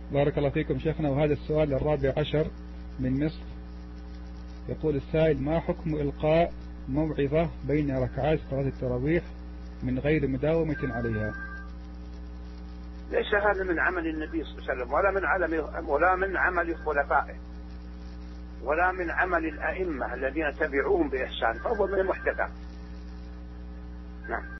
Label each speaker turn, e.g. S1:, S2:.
S1: بارك الله فيكم شيخنا. وهذا السؤال 14 من مصر. يقول السائل: ما حكم إلقاء موعظة بين ركعات صلاة التراويح من غير مداومة عليها؟
S2: ليس هذا من عمل النبي صلى الله عليه وسلم ولا من عمل خلفائه ولا من عمل الأئمة الذين تبعوهم بإحسان، فهو من المحدثات. نعم.